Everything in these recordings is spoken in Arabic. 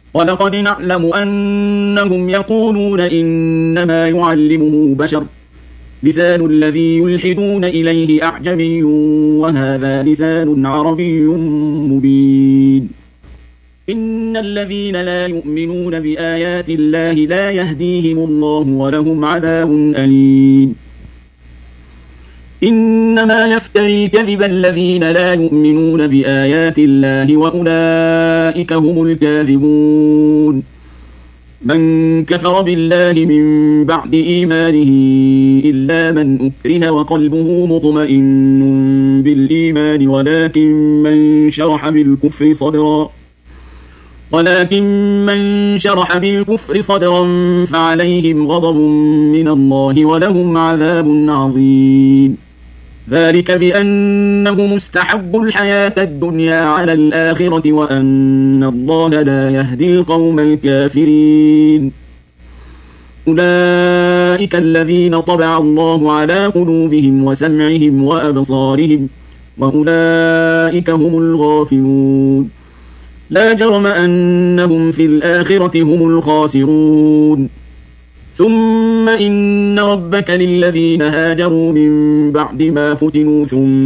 ولقد نعلم أنهم يقولون إنما يعلمه بشر لسان الذي يلحدون إليه أعجمي وهذا لسان عربي مبين إن الذين لا يؤمنون بآيات الله لا يهديهم الله ولهم عذاب أليم إنما يفتري كذب الذين لا يؤمنون بآيات الله وأولئك هم الكاذبون من كفر بالله من بعد إيمانه إلا من أكره وقلبه مطمئن بالإيمان ولكن من شرح بالكفر صدرا فعليهم غضب من الله ولهم عذاب عظيم ذلك بأنهم استحبوا الحياة الدنيا على الآخرة وأن الله لا يهدي القوم الكافرين أولئك الذين طبع الله على قلوبهم وسمعهم وأبصارهم وأولئك هم الغافلون لا جرم أنهم في الآخرة هم الخاسرون ثم إن ربك للذين هاجروا من بعد ما فتنوا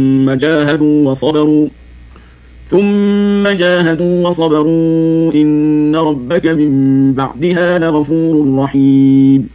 ثم جاهدوا وصبروا إن ربك من بعدها لغفور رحيم